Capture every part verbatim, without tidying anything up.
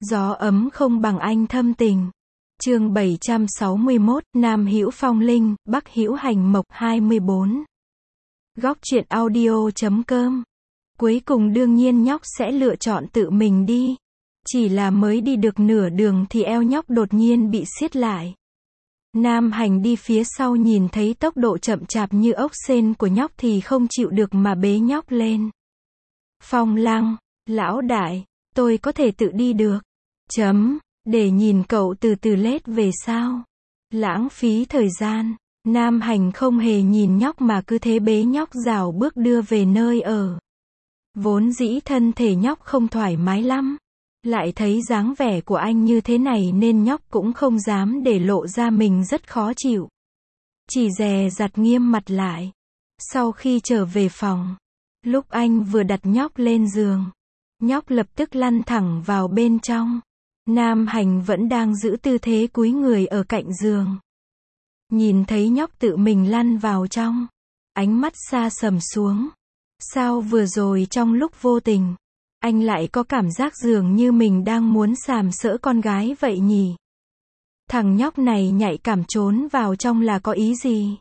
Gió ấm không bằng anh thâm tình. Chương bảy trăm sáu mươi mốt, Nam hữu phong linh, Bắc hữu hành mộc. hai mươi bốn. Góc truyện audio chấm com. Cuối cùng đương nhiên nhóc sẽ lựa chọn tự mình đi. Chỉ là mới đi được nửa đường thì eo nhóc đột nhiên bị siết lại. Nam Hành đi phía sau nhìn thấy tốc độ chậm chạp như ốc sên của nhóc thì không chịu được mà bế nhóc lên. Phong Lăng, lão đại, tôi có thể tự đi được. Chấm, để nhìn cậu từ từ lết về sao. Lãng phí thời gian. Nam Hành không hề nhìn nhóc mà cứ thế bế nhóc rảo bước đưa về nơi ở. Vốn dĩ thân thể nhóc không thoải mái lắm. Lại thấy dáng vẻ của anh như thế này nên nhóc cũng không dám để lộ ra mình rất khó chịu. Chỉ dè dặt nghiêm mặt lại. Sau khi trở về phòng, lúc anh vừa đặt nhóc lên giường, nhóc lập tức lăn thẳng vào bên trong. Nam Hành vẫn đang giữ tư thế cúi người ở cạnh giường. Nhìn thấy nhóc tự mình lăn vào trong, ánh mắt xa sầm xuống. Sao vừa rồi trong lúc vô tình, anh lại có cảm giác dường như mình đang muốn sàm sỡ con gái vậy nhỉ? Thằng nhóc này nhạy cảm trốn vào trong là có ý gì?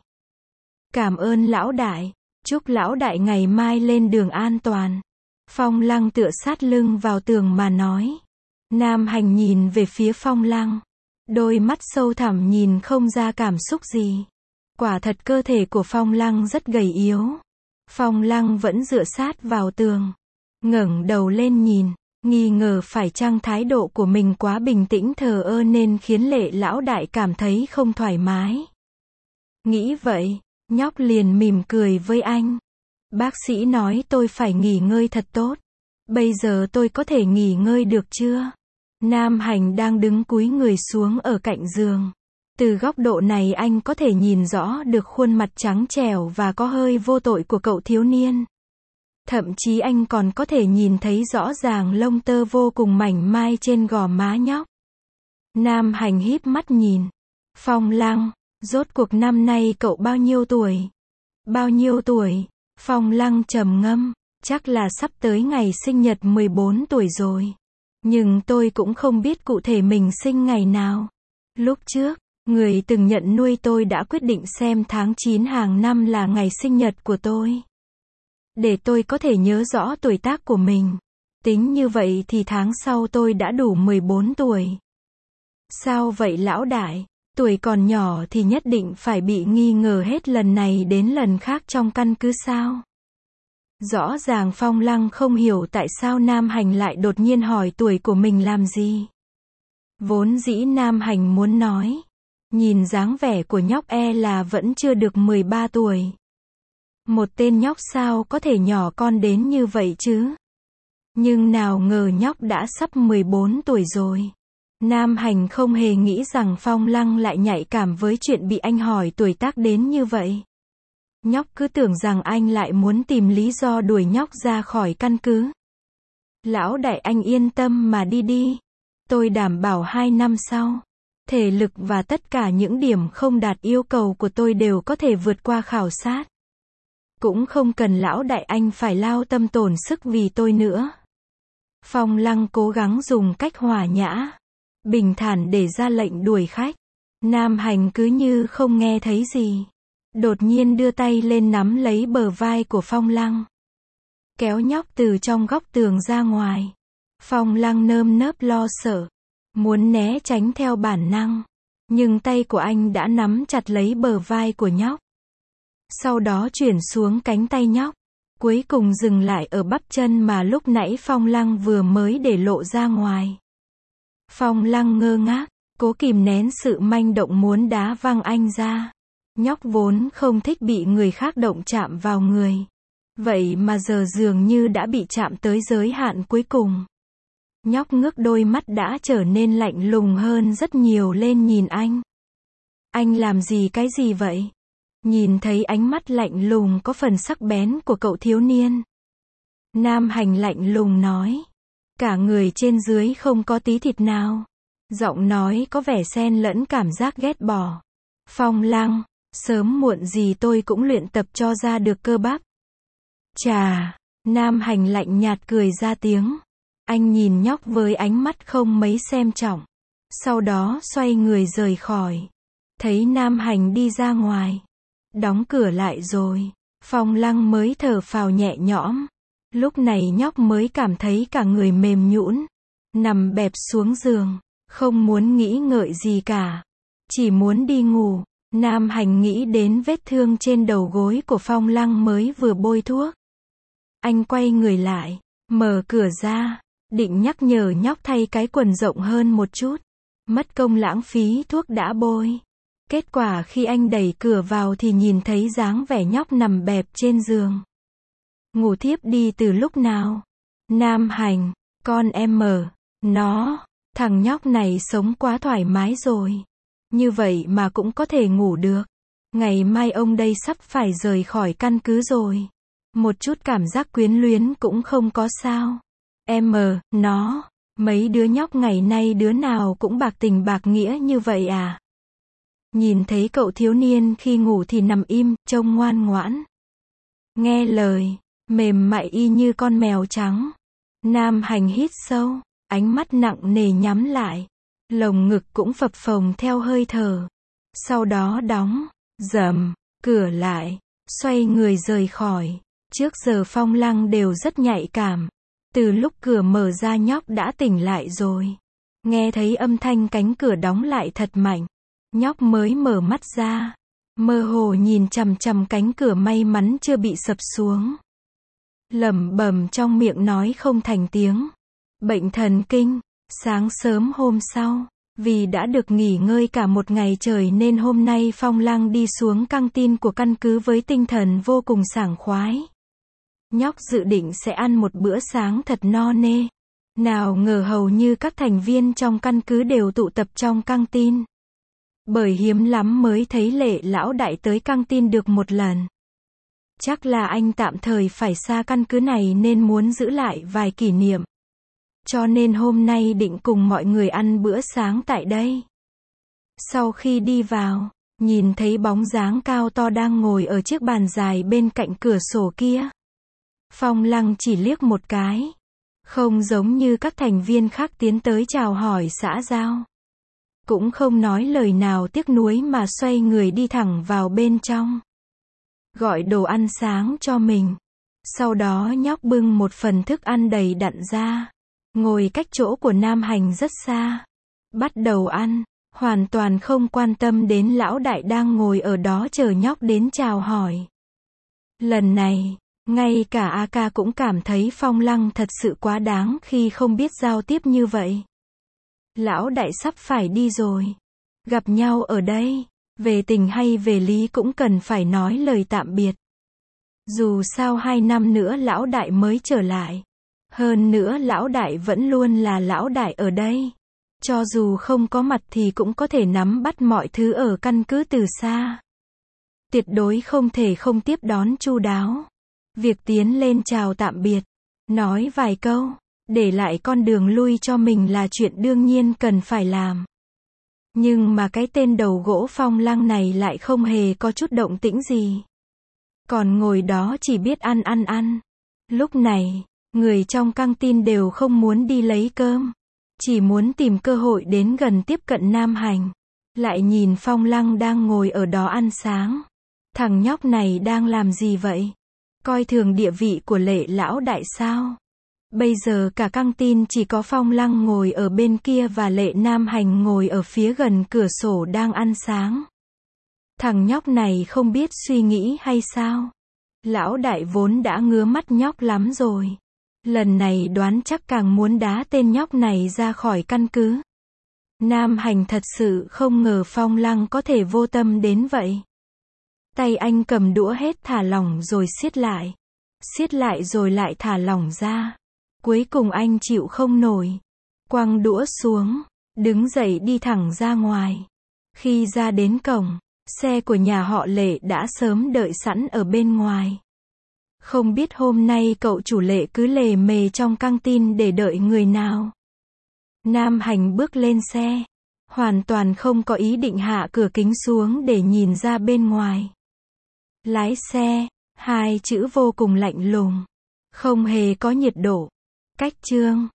Cảm ơn lão đại, chúc lão đại ngày mai lên đường an toàn. Phong Lăng tựa sát lưng vào tường mà nói. Nam Hành nhìn về phía Phong Lăng. Đôi mắt sâu thẳm nhìn không ra cảm xúc gì. Quả thật cơ thể của Phong Lăng rất gầy yếu. Phong Lăng vẫn dựa sát vào tường. Ngẩng đầu lên nhìn, nghi ngờ phải chăng thái độ của mình quá bình tĩnh thờ ơ nên khiến Lệ lão đại cảm thấy không thoải mái. Nghĩ vậy, nhóc liền mỉm cười với anh. Bác sĩ nói tôi phải nghỉ ngơi thật tốt. Bây giờ tôi có thể nghỉ ngơi được chưa? Nam Hành đang đứng cúi người xuống ở cạnh giường. Từ góc độ này anh có thể nhìn rõ được khuôn mặt trắng trẻo và có hơi vô tội của cậu thiếu niên. Thậm chí anh còn có thể nhìn thấy rõ ràng lông tơ vô cùng mảnh mai trên gò má nhóc. Nam Hành híp mắt nhìn. Phong Lăng, rốt cuộc năm nay cậu bao nhiêu tuổi? Bao nhiêu tuổi? Phong Lăng trầm ngâm, chắc là sắp tới ngày sinh nhật mười bốn tuổi rồi. Nhưng tôi cũng không biết cụ thể mình sinh ngày nào. Lúc trước, người từng nhận nuôi tôi đã quyết định xem tháng chín hàng năm là ngày sinh nhật của tôi. Để tôi có thể nhớ rõ tuổi tác của mình. Tính như vậy thì tháng sau tôi đã đủ mười bốn tuổi. Sao vậy lão đại? Tuổi còn nhỏ thì nhất định phải bị nghi ngờ hết lần này đến lần khác trong căn cứ sao? Rõ ràng Phong Lăng không hiểu tại sao Nam Hành lại đột nhiên hỏi tuổi của mình làm gì. Vốn dĩ Nam Hành muốn nói. Nhìn dáng vẻ của nhóc e là vẫn chưa được mười ba tuổi. Một tên nhóc sao có thể nhỏ con đến như vậy chứ? Nhưng nào ngờ nhóc đã sắp mười bốn tuổi rồi. Nam Hành không hề nghĩ rằng Phong Lăng lại nhạy cảm với chuyện bị anh hỏi tuổi tác đến như vậy. Nhóc cứ tưởng rằng anh lại muốn tìm lý do đuổi nhóc ra khỏi căn cứ. Lão đại anh yên tâm mà đi đi. Tôi đảm bảo hai năm sau, thể lực và tất cả những điểm không đạt yêu cầu của tôi đều có thể vượt qua khảo sát. Cũng không cần lão đại anh phải lao tâm tổn sức vì tôi nữa. Phong Lăng cố gắng dùng cách hòa nhã, bình thản để ra lệnh đuổi khách. Nam Hành cứ như không nghe thấy gì. Đột nhiên đưa tay lên nắm lấy bờ vai của Phong Lăng. Kéo nhóc từ trong góc tường ra ngoài. Phong Lăng nơm nớp lo sợ. Muốn né tránh theo bản năng. Nhưng tay của anh đã nắm chặt lấy bờ vai của nhóc. Sau đó chuyển xuống cánh tay nhóc. Cuối cùng dừng lại ở bắp chân mà lúc nãy Phong Lăng vừa mới để lộ ra ngoài. Phong Lăng ngơ ngác, cố kìm nén sự manh động muốn đá văng anh ra. Nhóc vốn không thích bị người khác động chạm vào người. Vậy mà giờ dường như đã bị chạm tới giới hạn cuối cùng. Nhóc ngước đôi mắt đã trở nên lạnh lùng hơn rất nhiều lên nhìn anh. Anh làm gì cái gì vậy? Nhìn thấy ánh mắt lạnh lùng có phần sắc bén của cậu thiếu niên. Nam Hành lạnh lùng nói. Cả người trên dưới không có tí thịt nào. Giọng nói có vẻ xen lẫn cảm giác ghét bỏ. Phong Lăng, sớm muộn gì tôi cũng luyện tập cho ra được cơ bắp. Chà, Nam Hành lạnh nhạt cười ra tiếng. Anh nhìn nhóc với ánh mắt không mấy xem trọng. Sau đó xoay người rời khỏi. Thấy Nam Hành đi ra ngoài. Đóng cửa lại rồi. Phong Lăng mới thở phào nhẹ nhõm. Lúc này nhóc mới cảm thấy cả người mềm nhũn. Nằm bẹp xuống giường. Không muốn nghĩ ngợi gì cả. Chỉ muốn đi ngủ. Nam Hành nghĩ đến vết thương trên đầu gối của Phong Lăng mới vừa bôi thuốc. Anh quay người lại. Mở cửa ra. Định nhắc nhở nhóc thay cái quần rộng hơn một chút. Mất công lãng phí thuốc đã bôi. Kết quả khi anh đẩy cửa vào thì nhìn thấy dáng vẻ nhóc nằm bẹp trên giường. Ngủ thiếp đi từ lúc nào? Nam Hành, con em mở, nó, thằng nhóc này sống quá thoải mái rồi. Như vậy mà cũng có thể ngủ được. Ngày mai ông đây sắp phải rời khỏi căn cứ rồi. Một chút cảm giác quyến luyến cũng không có sao. Em mờ, nó, mấy đứa nhóc ngày nay đứa nào cũng bạc tình bạc nghĩa như vậy à? Nhìn thấy cậu thiếu niên khi ngủ thì nằm im, trông ngoan ngoãn. Nghe lời, mềm mại y như con mèo trắng. Nam Hành hít sâu, ánh mắt nặng nề nhắm lại. Lồng ngực cũng phập phồng theo hơi thở. Sau đó đóng, dầm, cửa lại, xoay người rời khỏi. Trước giờ Phong Lăng đều rất nhạy cảm. Từ lúc cửa mở ra nhóc đã tỉnh lại rồi. Nghe thấy âm thanh cánh cửa đóng lại thật mạnh. Nhóc mới mở mắt ra. Mơ hồ nhìn chằm chằm cánh cửa may mắn chưa bị sập xuống. Lẩm bẩm trong miệng nói không thành tiếng. Bệnh thần kinh. Sáng sớm hôm sau, vì đã được nghỉ ngơi cả một ngày trời nên hôm nay Phong Lăng đi xuống căng tin của căn cứ với tinh thần vô cùng sảng khoái. Nhóc dự định sẽ ăn một bữa sáng thật no nê. Nào ngờ hầu như các thành viên trong căn cứ đều tụ tập trong căng tin. Bởi hiếm lắm mới thấy Lệ lão đại tới căng tin được một lần. Chắc là anh tạm thời phải xa căn cứ này nên muốn giữ lại vài kỷ niệm. Cho nên hôm nay định cùng mọi người ăn bữa sáng tại đây. Sau khi đi vào, nhìn thấy bóng dáng cao to đang ngồi ở chiếc bàn dài bên cạnh cửa sổ kia. Phong Lăng chỉ liếc một cái. Không giống như các thành viên khác tiến tới chào hỏi xã giao. Cũng không nói lời nào tiếc nuối mà xoay người đi thẳng vào bên trong. Gọi đồ ăn sáng cho mình. Sau đó nhóc bưng một phần thức ăn đầy đặn ra. Ngồi cách chỗ của Nam Hành rất xa. Bắt đầu ăn. Hoàn toàn không quan tâm đến lão đại đang ngồi ở đó chờ nhóc đến chào hỏi. Lần này, ngay cả A Ca cũng cảm thấy Phong Lăng thật sự quá đáng khi không biết giao tiếp như vậy. Lão đại sắp phải đi rồi. Gặp nhau ở đây, về tình hay về lý cũng cần phải nói lời tạm biệt. Dù sao hai năm nữa lão đại mới trở lại. Hơn nữa lão đại vẫn luôn là lão đại ở đây. Cho dù không có mặt thì cũng có thể nắm bắt mọi thứ ở căn cứ từ xa. Tuyệt đối không thể không tiếp đón chu đáo. Việc tiến lên chào tạm biệt, nói vài câu, để lại con đường lui cho mình là chuyện đương nhiên cần phải làm. Nhưng mà cái tên đầu gỗ Phong Lăng này lại không hề có chút động tĩnh gì. Còn ngồi đó chỉ biết ăn ăn ăn. Lúc này, người trong căng tin đều không muốn đi lấy cơm. Chỉ muốn tìm cơ hội đến gần tiếp cận Nam Hành. Lại nhìn Phong Lăng đang ngồi ở đó ăn sáng. Thằng nhóc này đang làm gì vậy? Coi thường địa vị của Lệ lão đại sao? Bây giờ cả căng tin chỉ có Phong Lăng ngồi ở bên kia và Lệ Nam Hành ngồi ở phía gần cửa sổ đang ăn sáng. Thằng nhóc này không biết suy nghĩ hay sao? Lão đại vốn đã ngứa mắt nhóc lắm rồi. Lần này đoán chắc càng muốn đá tên nhóc này ra khỏi căn cứ. Nam Hành thật sự không ngờ Phong Lăng có thể vô tâm đến vậy. Tay anh cầm đũa hết thả lỏng rồi siết lại. Siết lại rồi lại thả lỏng ra. Cuối cùng anh chịu không nổi. Quăng đũa xuống, đứng dậy đi thẳng ra ngoài. Khi ra đến cổng, xe của nhà họ Lệ đã sớm đợi sẵn ở bên ngoài. Không biết hôm nay cậu chủ Lệ cứ lề mề trong căng tin để đợi người nào. Nam Hành bước lên xe. Hoàn toàn không có ý định hạ cửa kính xuống để nhìn ra bên ngoài. Lái xe, hai chữ vô cùng lạnh lùng. Không hề có nhiệt độ. Cách chương